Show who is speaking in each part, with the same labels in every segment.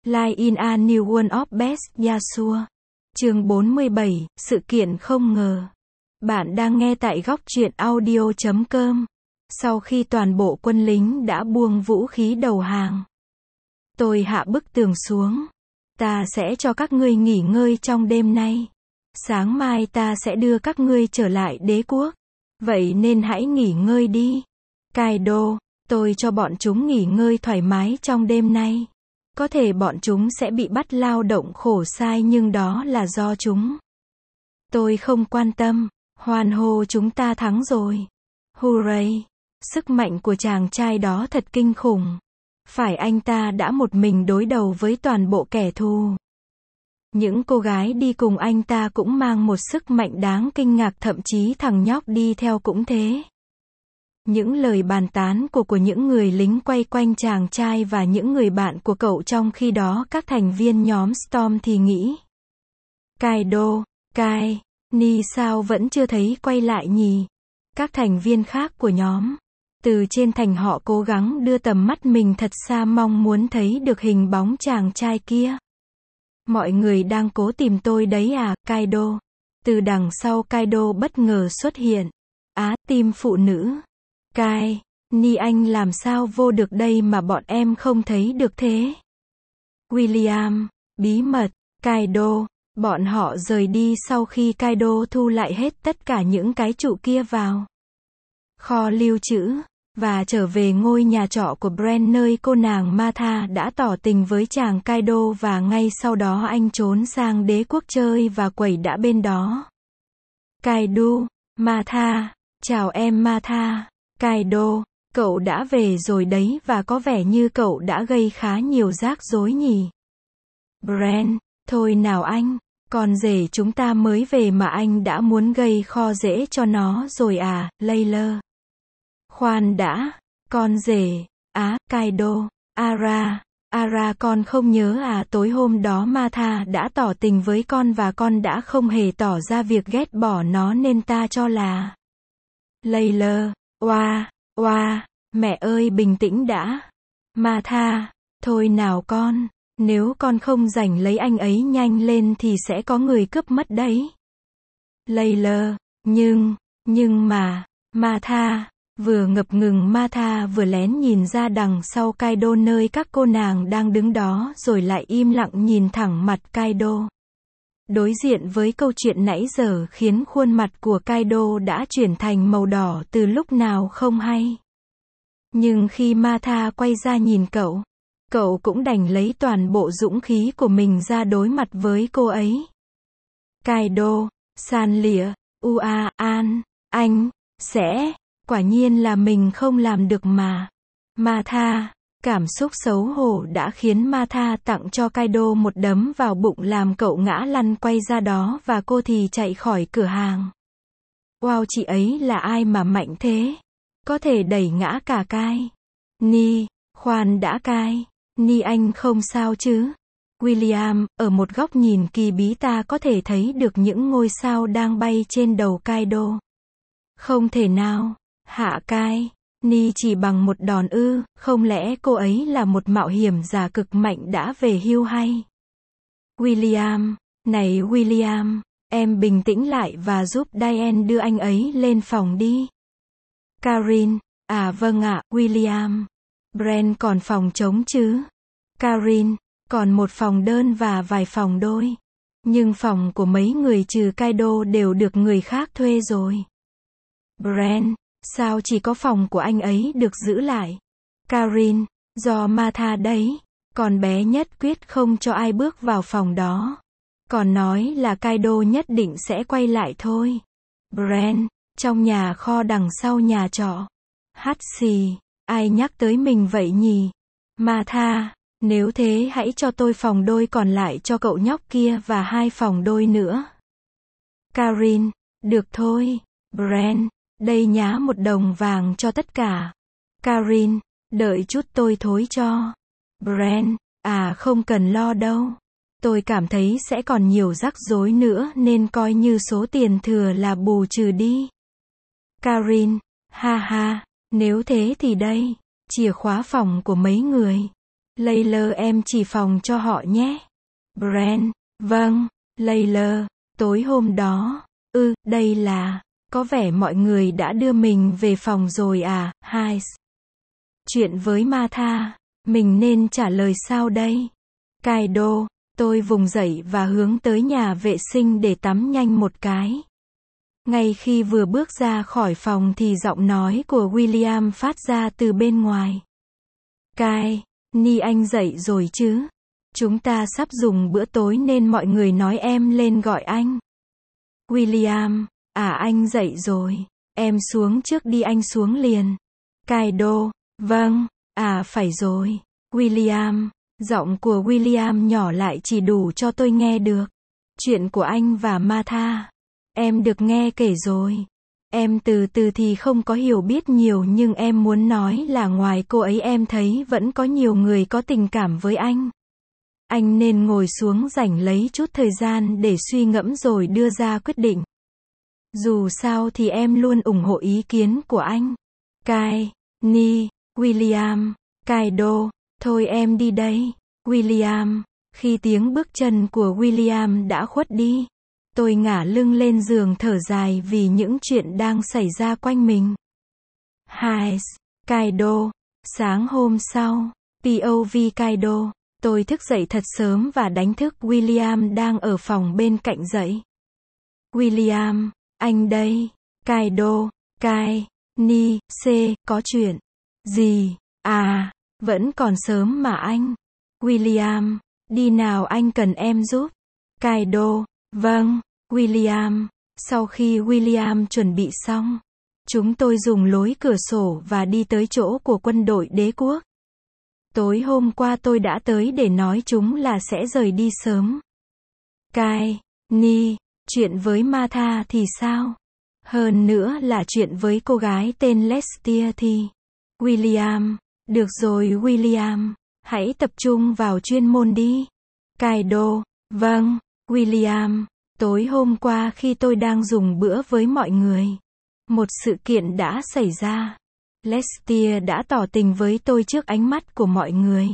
Speaker 1: Live in a New World of Best Yasuo. Chương 47, sự kiện không ngờ. Bạn đang nghe tại góc truyện audio.com. Sau khi toàn bộ quân lính đã buông vũ khí đầu hàng, tôi hạ bức tường xuống. Ta sẽ cho các ngươi nghỉ ngơi trong đêm nay. Sáng mai ta sẽ đưa các ngươi trở lại đế quốc. Vậy nên hãy nghỉ ngơi đi. Kaido, tôi cho bọn chúng nghỉ ngơi thoải mái trong đêm nay. Có thể bọn chúng sẽ bị bắt lao động khổ sai nhưng đó là do chúng. Tôi không quan tâm. Hoan hô, chúng ta thắng rồi. Hooray! Sức mạnh của chàng trai đó thật kinh khủng. Phải, anh ta đã một mình đối đầu với toàn bộ kẻ thù. Những cô gái đi cùng anh ta cũng mang một sức mạnh đáng kinh ngạc, thậm chí thằng nhóc đi theo cũng thế. Những lời bàn tán của những người lính quay quanh chàng trai và những người bạn của cậu, trong khi đó các thành viên nhóm Storm thì nghĩ: Kaido, Kai, Ni sao vẫn chưa thấy quay lại nhỉ? Các thành viên khác của nhóm, từ trên thành, họ cố gắng đưa tầm mắt mình thật xa, mong muốn thấy được hình bóng chàng trai kia. Mọi người đang cố tìm tôi đấy à, Kaido? Từ đằng sau Kaido bất ngờ xuất hiện. Team phụ nữ. Kai, Ni, anh làm sao vô được đây mà bọn em không thấy được thế? William, bí mật. Kaido, bọn họ rời đi sau khi Kaido thu lại hết tất cả những cái trụ kia vào kho lưu trữ, và trở về ngôi nhà trọ của Bren nơi cô nàng Martha đã tỏ tình với chàng Kaido, và ngay sau đó anh trốn sang đế quốc chơi và quẩy đã bên đó. Kaido, Martha, chào em Martha. Kaido, cậu đã về rồi đấy, và có vẻ như cậu đã gây khá nhiều rắc rối nhỉ? Bren, thôi nào anh, con rể chúng ta mới về mà anh đã muốn gây kho dễ cho nó rồi à, Layla? Khoan đã, con rể, Kaido, Ara, con không nhớ à, tối hôm đó Martha đã tỏ tình với con và con đã không hề tỏ ra việc ghét bỏ nó nên ta cho là... Layla, mẹ ơi bình tĩnh đã. Martha, thôi nào con, nếu con không giành lấy anh ấy nhanh lên thì sẽ có người cướp mất đấy. Layla, nhưng mà, Martha, vừa ngập ngừng Martha vừa lén nhìn ra đằng sau Kaido nơi các cô nàng đang đứng đó, rồi lại im lặng nhìn thẳng mặt Kaido. Đối diện với câu chuyện nãy giờ khiến khuôn mặt của Kaido đã chuyển thành màu đỏ từ lúc nào không hay. Nhưng khi Martha quay ra nhìn cậu cũng đành lấy toàn bộ dũng khí của mình ra đối mặt với cô ấy. Kaido, san lịa, anh, sẽ, quả nhiên là mình không làm được mà. Martha, cảm xúc xấu hổ đã khiến Martha tặng cho Kaido một đấm vào bụng làm cậu ngã lăn quay ra đó, và cô thì chạy khỏi cửa hàng. Wow, chị ấy là ai mà mạnh thế? Có thể đẩy ngã cả Kai. Ni, khoan đã Kai. Ni, anh không sao chứ? William, ở một góc nhìn kỳ bí ta có thể thấy được những ngôi sao đang bay trên đầu Kaido. Không thể nào. Hạ Kai. Ni chỉ bằng một đòn ư? Không lẽ cô ấy là một mạo hiểm giả cực mạnh đã về hưu hay? William, này William, em bình tĩnh lại và giúp Diane đưa anh ấy lên phòng đi. Karin, vâng ạ, William. Bren, còn phòng trống chứ? Karin, còn một phòng đơn và vài phòng đôi. Nhưng phòng của mấy người trừ Kaido đều được người khác thuê rồi. Bren, sao chỉ có phòng của anh ấy được giữ lại? Karin, do Martha đấy. Con bé nhất quyết không cho ai bước vào phòng đó. Còn nói là Kaido nhất định sẽ quay lại thôi. Bren, trong nhà kho đằng sau nhà trọ. Hắt xì, ai nhắc tới mình vậy nhỉ? Martha, nếu thế hãy cho tôi phòng đôi còn lại cho cậu nhóc kia và 2 phòng đôi nữa. Karin, được thôi. Bren, đây nhá, 1 đồng vàng cho tất cả. Karin, đợi chút tôi thối cho. Bren, không cần lo đâu. Tôi cảm thấy sẽ còn nhiều rắc rối nữa nên coi như số tiền thừa là bù trừ đi. Karin, ha ha, nếu thế thì đây, chìa khóa phòng của mấy người. Layla em chỉ phòng cho họ nhé. Brent, vâng, Layla, tối hôm đó, đây là, có vẻ mọi người đã đưa mình về phòng rồi à, Hayes. Chuyện với Martha, mình nên trả lời sao đây? Kaido, tôi vùng dậy và hướng tới nhà vệ sinh để tắm nhanh một cái. Ngay khi vừa bước ra khỏi phòng thì giọng nói của William phát ra từ bên ngoài. Kai, Ni anh dậy rồi chứ? Chúng ta sắp dùng bữa tối nên mọi người nói em lên gọi anh. William, anh dậy rồi. Em xuống trước đi, anh xuống liền. Kaido, vâng, phải rồi. William, giọng của William nhỏ lại chỉ đủ cho tôi nghe được. Chuyện của anh và Martha, em được nghe kể rồi. Em từ từ thì không có hiểu biết nhiều nhưng em muốn nói là ngoài cô ấy em thấy vẫn có nhiều người có tình cảm với anh. Anh nên ngồi xuống rảnh lấy chút thời gian để suy ngẫm rồi đưa ra quyết định. Dù sao thì em luôn ủng hộ ý kiến của anh. Kai, Ni, William, Kaido, thôi em đi đây. William, khi tiếng bước chân của William đã khuất đi, tôi ngả lưng lên giường thở dài vì những chuyện đang xảy ra quanh mình. Hayes, Kaido, sáng hôm sau, POV Kaido, tôi thức dậy thật sớm và đánh thức William đang ở phòng bên cạnh dậy. William, anh đây. Kaido, Kai, Ni, C, có chuyện gì? Vẫn còn sớm mà anh. William, đi nào anh cần em giúp. Kaido, vâng. William, sau khi William chuẩn bị xong, chúng tôi dùng lối cửa sổ và đi tới chỗ của quân đội đế quốc. Tối hôm qua tôi đã tới để nói chúng là sẽ rời đi sớm. Kai, Ni, chuyện với Martha thì sao? Hơn nữa là chuyện với cô gái tên Lestia thì. William, được rồi William, hãy tập trung vào chuyên môn đi. Kaido, vâng. William, tối hôm qua khi tôi đang dùng bữa với mọi người, một sự kiện đã xảy ra. Lestia đã tỏ tình với tôi trước ánh mắt của mọi người.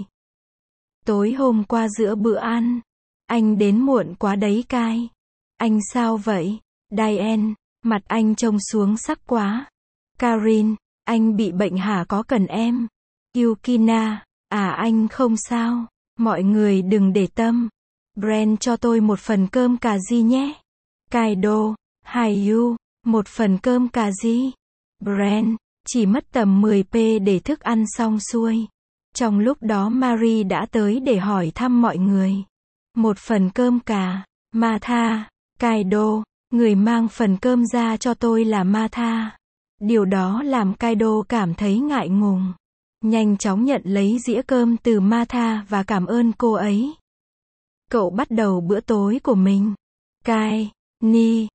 Speaker 1: Tối hôm qua giữa bữa ăn, anh đến muộn quá đấy Kai. Anh sao vậy? Diane, mặt anh trông xuống sắc quá. Karin, anh bị bệnh hả, có cần em? Yukina, anh không sao. Mọi người đừng để tâm. Brent cho tôi một phần cơm cà ri nhé. Kaido, Hayu, một phần cơm cà ri. Brent, chỉ mất tầm 10p để thức ăn xong xuôi. Trong lúc đó Marie đã tới để hỏi thăm mọi người. Một phần cơm cà. Martha, Kaido, người mang phần cơm ra cho tôi là Martha. Điều đó làm Kaido cảm thấy ngại ngùng. Nhanh chóng nhận lấy dĩa cơm từ Martha và cảm ơn cô ấy. Cậu bắt đầu bữa tối của mình. Kai, Ni,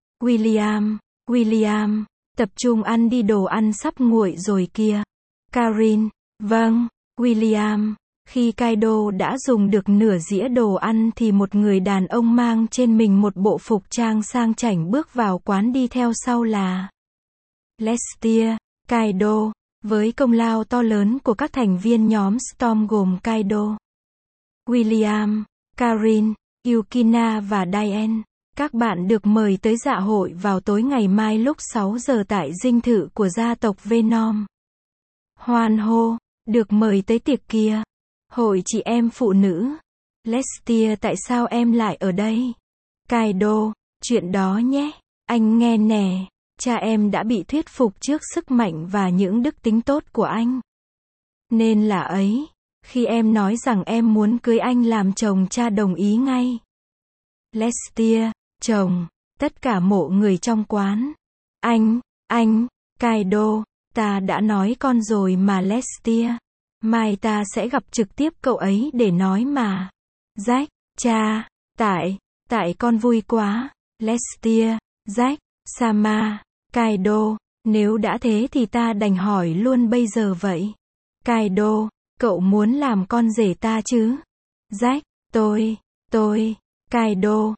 Speaker 1: William, tập trung ăn đi, đồ ăn sắp nguội rồi kìa. Karin, vâng. William, khi Kaido đã dùng được nửa dĩa đồ ăn thì một người đàn ông mang trên mình một bộ phục trang sang chảnh bước vào quán, đi theo sau là Lestia. Kaido, với công lao to lớn của các thành viên nhóm Storm gồm Kaido, William, Karin, Yukina và Diane, các bạn được mời tới dạ hội vào tối ngày mai lúc 6 giờ tại dinh thự của gia tộc Venom. Hoan hô, được mời tới tiệc kia. Hội chị em phụ nữ. Lestia, tại sao em lại ở đây? Kaido, chuyện đó nhé. Anh nghe nè, cha em đã bị thuyết phục trước sức mạnh và những đức tính tốt của anh. Nên là ấy, khi em nói rằng em muốn cưới anh làm chồng, cha đồng ý ngay. Lestia, chồng, tất cả mộ người trong quán. Anh, Kaido, ta đã nói con rồi mà Lestia. Mai ta sẽ gặp trực tiếp cậu ấy để nói mà. Jack, cha, tại con vui quá. Lestia, Jack, Sama, Kaido, nếu đã thế thì ta đành hỏi luôn bây giờ vậy. Kaido, cậu muốn làm con rể ta chứ? Jack, tôi, Kaido,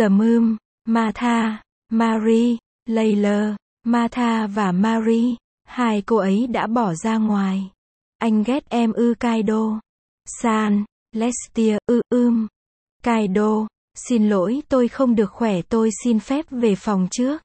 Speaker 1: Martha, Marie, Layla, Martha và Marie, hai cô ấy đã bỏ ra ngoài. Anh ghét em ư? Kaido, San, Lestier, Kaido, xin lỗi tôi không được khỏe tôi xin phép về phòng trước.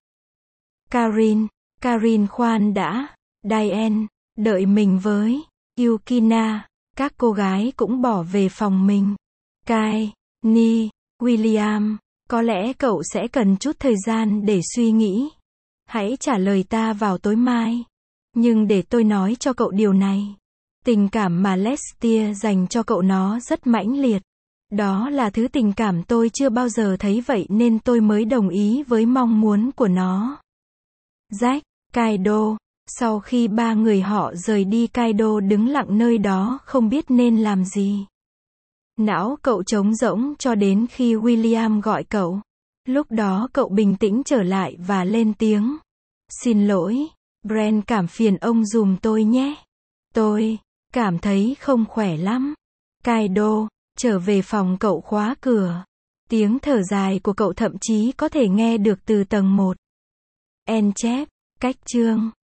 Speaker 1: Karin khoan đã. Diane, đợi mình với. Yukina, các cô gái cũng bỏ về phòng mình. Kai, Ni, William, có lẽ cậu sẽ cần chút thời gian để suy nghĩ. Hãy trả lời ta vào tối mai. Nhưng để tôi nói cho cậu điều này. Tình cảm mà Lestier dành cho cậu nó rất mãnh liệt. Đó là thứ tình cảm tôi chưa bao giờ thấy vậy nên tôi mới đồng ý với mong muốn của nó. Jack, Kaido. Sau khi ba người họ rời đi Kaido đứng lặng nơi đó không biết nên làm gì. Não cậu trống rỗng cho đến khi William gọi cậu. Lúc đó cậu bình tĩnh trở lại và lên tiếng. Xin lỗi, Bren cảm phiền ông giùm tôi nhé. Tôi cảm thấy không khỏe lắm. Kaido, trở về phòng cậu khóa cửa. Tiếng thở dài của cậu thậm chí có thể nghe được từ tầng 1. En chép, cách chương.